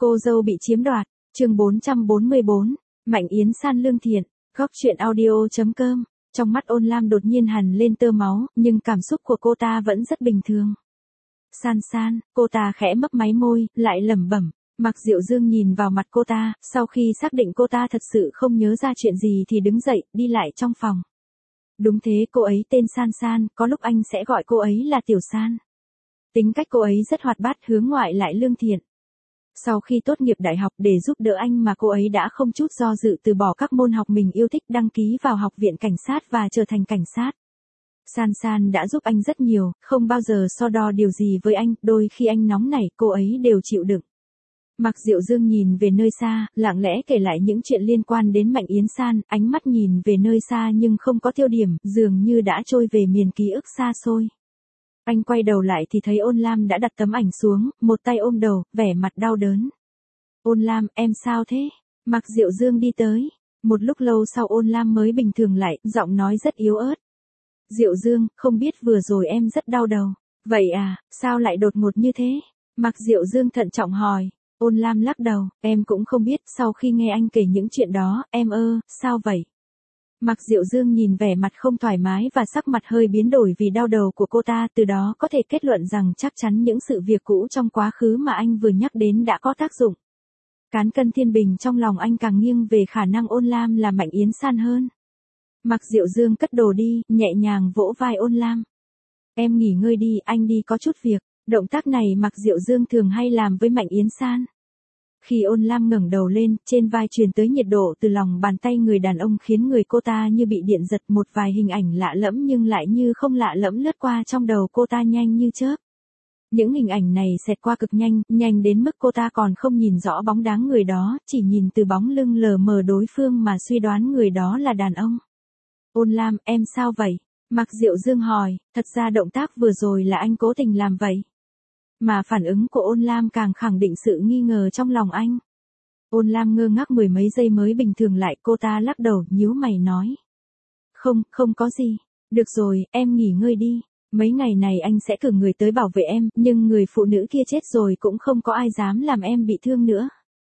Cô dâu bị chiếm đoạt, chương 444, Mạnh Yến San lương thiện, góc chuyện audio.com. Trong mắt Ôn Lam đột nhiên hằn lên tơ máu, nhưng cảm xúc của cô ta vẫn rất bình thường. San San, cô ta khẽ mấp máy môi, lại lẩm bẩm. Mạc Diệu Dương nhìn vào mặt cô ta, sau khi xác định cô ta thật sự không nhớ ra chuyện gì thì đứng dậy, đi lại trong phòng. Đúng thế, cô ấy tên San San, có lúc anh sẽ gọi cô ấy là Tiểu San. Tính cách cô ấy rất hoạt bát, hướng ngoại lại lương thiện. Sau khi tốt nghiệp đại học để giúp đỡ anh mà cô ấy đã không chút do dự từ bỏ các môn học mình yêu thích, đăng ký vào học viện cảnh sát và trở thành cảnh sát. San San đã giúp anh rất nhiều, không bao giờ so đo điều gì với anh, đôi khi anh nóng nảy, cô ấy đều chịu đựng. Mạc Diệu Dương nhìn về nơi xa, lặng lẽ kể lại những chuyện liên quan đến Mạnh Yến San, ánh mắt nhìn về nơi xa nhưng không có tiêu điểm, dường như đã trôi về miền ký ức xa xôi. Anh quay đầu lại thì thấy Ôn Lam đã đặt tấm ảnh xuống, một tay ôm đầu, vẻ mặt đau đớn. Ôn Lam, em sao thế? Mạc Diệu Dương đi tới. Một lúc lâu sau Ôn Lam mới bình thường lại, giọng nói rất yếu ớt. Diệu Dương, không biết vừa rồi em rất đau đầu. Vậy à, sao lại đột ngột như thế? Mạc Diệu Dương thận trọng hỏi. Ôn Lam lắc đầu, em cũng không biết, sau khi nghe anh kể những chuyện đó, em sao vậy? Mạc Diệu Dương nhìn vẻ mặt không thoải mái và sắc mặt hơi biến đổi vì đau đầu của cô ta, từ đó có thể kết luận rằng chắc chắn những sự việc cũ trong quá khứ mà anh vừa nhắc đến đã có tác dụng. Cán cân thiên bình trong lòng anh càng nghiêng về khả năng Ôn Lam là Mạnh Yến San hơn. Mạc Diệu Dương cất đồ đi, nhẹ nhàng vỗ vai Ôn Lam. Em nghỉ ngơi đi, anh đi có chút việc. Động tác này Mạc Diệu Dương thường hay làm với Mạnh Yến San. Khi Ôn Lam ngẩng đầu lên, trên vai truyền tới nhiệt độ từ lòng bàn tay người đàn ông khiến người cô ta như bị điện giật, một vài hình ảnh lạ lẫm nhưng lại như không lạ lẫm lướt qua trong đầu cô ta nhanh như chớp. Những hình ảnh này xẹt qua cực nhanh, nhanh đến mức cô ta còn không nhìn rõ bóng dáng người đó, chỉ nhìn từ bóng lưng lờ mờ đối phương mà suy đoán người đó là đàn ông. Ôn Lam, em sao vậy? Mạc Diệu Dương hỏi, thật ra động tác vừa rồi là anh cố tình làm vậy. Mà phản ứng của Ôn Lam càng khẳng định sự nghi ngờ trong lòng anh. Ôn Lam ngơ ngác mười mấy giây mới bình thường lại, cô ta lắc đầu, nhíu mày nói. Không có gì. Được rồi, em nghỉ ngơi đi. Mấy ngày này anh sẽ cử người tới bảo vệ em, nhưng người phụ nữ kia chết rồi cũng không có ai dám làm em bị thương nữa.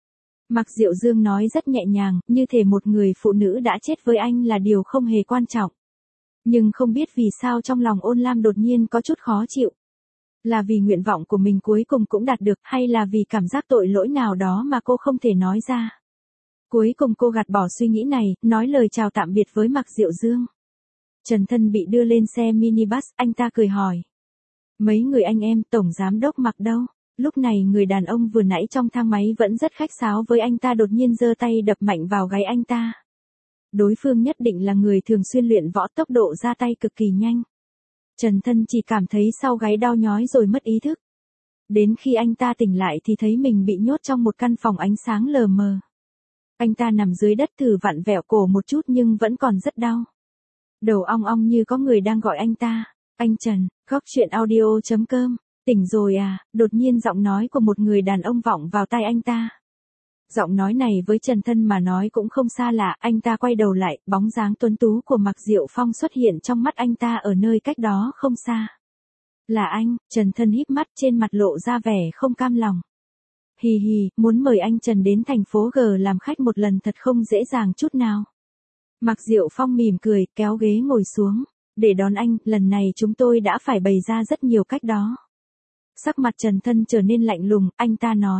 Mạc Diệu Dương nói rất nhẹ nhàng, như thể một người phụ nữ đã chết với anh là điều không hề quan trọng. Nhưng không biết vì sao trong lòng Ôn Lam đột nhiên có chút khó chịu. Là vì nguyện vọng của mình cuối cùng cũng đạt được, hay là vì cảm giác tội lỗi nào đó mà cô không thể nói ra. Cuối cùng cô gạt bỏ suy nghĩ này, nói lời chào tạm biệt với Mạc Diệu Dương. Trần Thân bị đưa lên xe minibus, anh ta cười hỏi. Mấy người anh em, tổng giám đốc Mạc đâu? Lúc này người đàn ông vừa nãy trong thang máy vẫn rất khách sáo với anh ta đột nhiên giơ tay đập mạnh vào gáy anh ta. Đối phương nhất định là người thường xuyên luyện võ, tốc độ ra tay cực kỳ nhanh. Trần Thân chỉ cảm thấy sau gáy đau nhói rồi mất ý thức. Đến khi anh ta tỉnh lại thì thấy mình bị nhốt trong một căn phòng ánh sáng lờ mờ. Anh ta nằm dưới đất thử vặn vẹo cổ một chút nhưng vẫn còn rất đau. Đầu ong ong như có người đang gọi anh ta. Anh Trần, góc chuyện audio.com. Tỉnh rồi à? Đột nhiên giọng nói của một người đàn ông vọng vào tai anh ta. Giọng nói này với Trần Thân mà nói cũng không xa lạ, anh ta quay đầu lại, bóng dáng tuấn tú của Mạc Diệu Phong xuất hiện trong mắt anh ta ở nơi cách đó không xa. Là anh, Trần Thân híp mắt, trên mặt lộ ra vẻ không cam lòng. Hì hì, muốn mời anh Trần đến thành phố G làm khách một lần thật không dễ dàng chút nào. Mạc Diệu Phong mỉm cười, kéo ghế ngồi xuống. Để đón anh, lần này chúng tôi đã phải bày ra rất nhiều cách đó. Sắc mặt Trần Thân trở nên lạnh lùng, anh ta nói.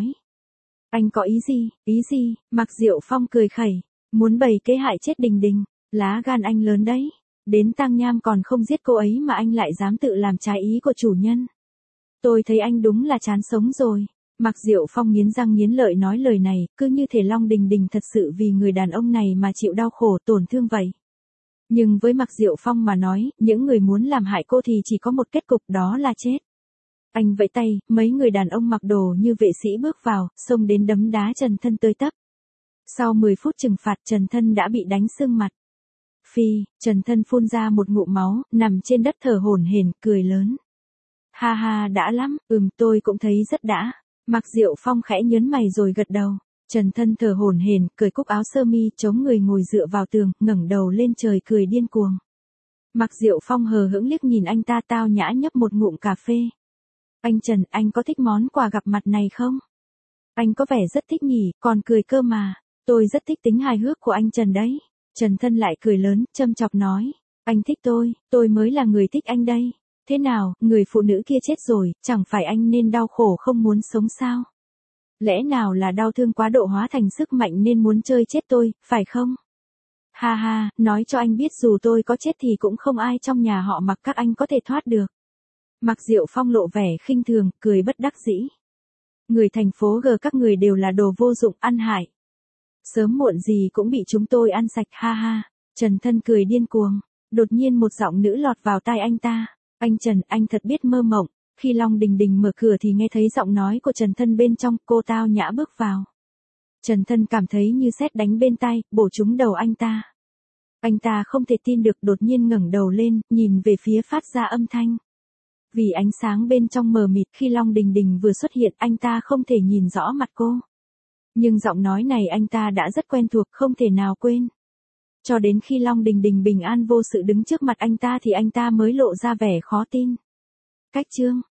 Anh có ý gì? Mạc Diệu Phong cười khẩy. Muốn bày kế hại chết Đình Đình. Lá gan anh lớn đấy. Đến tang nham còn không giết cô ấy mà anh lại dám tự làm trái ý của chủ nhân. Tôi thấy anh đúng là chán sống rồi. Mạc Diệu Phong nghiến răng nghiến lợi nói lời này, cứ như thể Long Đình Đình thật sự vì người đàn ông này mà chịu đau khổ tổn thương vậy. Nhưng với Mạc Diệu Phong mà nói, những người muốn làm hại cô thì chỉ có một kết cục, đó là chết. Anh vẫy tay, mấy người đàn ông mặc đồ như vệ sĩ bước vào, xông đến đấm đá Trần Thân tới tấp. Sau 10 phút trừng phạt, Trần Thân đã bị đánh sưng mặt. Phi, Trần Thân phun ra một ngụm máu, nằm trên đất thở hổn hển, cười lớn. Ha ha, đã lắm, tôi cũng thấy rất đã. Mạc Diệu Phong khẽ nhớn mày rồi gật đầu. Trần Thân thở hổn hển, cởi cúc áo sơ mi, chống người ngồi dựa vào tường, ngẩng đầu lên trời cười điên cuồng. Mạc Diệu Phong hờ hững liếc nhìn anh ta, tao nhã nhấp một ngụm cà phê. Anh Trần, anh có thích món quà gặp mặt này không? Anh có vẻ rất thích nhỉ, còn cười cơ mà. Tôi rất thích tính hài hước của anh Trần đấy. Trần Thân lại cười lớn, châm chọc nói. Anh thích tôi mới là người thích anh đây. Thế nào, người phụ nữ kia chết rồi, chẳng phải anh nên đau khổ không muốn sống sao? Lẽ nào là đau thương quá độ hóa thành sức mạnh nên muốn chơi chết tôi, phải không? Ha ha, nói cho anh biết dù tôi có chết thì cũng không ai trong nhà họ Mạc các anh có thể thoát được. Mạc Diệu Phong lộ vẻ khinh thường, cười bất đắc dĩ. Người thành phố G các người đều là đồ vô dụng ăn hại. Sớm muộn gì cũng bị chúng tôi ăn sạch ha ha. Trần Thân cười điên cuồng. Đột nhiên một giọng nữ lọt vào tai anh ta. Anh Trần, anh thật biết mơ mộng. Khi Long Đình Đình mở cửa thì nghe thấy giọng nói của Trần Thân bên trong, cô tao nhã bước vào. Trần Thân cảm thấy như sét đánh bên tai, bổ trúng đầu anh ta. Anh ta không thể tin được, đột nhiên ngẩng đầu lên, nhìn về phía phát ra âm thanh. Vì ánh sáng bên trong mờ mịt, khi Long Đình Đình vừa xuất hiện, anh ta không thể nhìn rõ mặt cô. Nhưng giọng nói này anh ta đã rất quen thuộc, không thể nào quên. Cho đến khi Long Đình Đình bình an vô sự đứng trước mặt anh ta thì anh ta mới lộ ra vẻ khó tin. Cách chương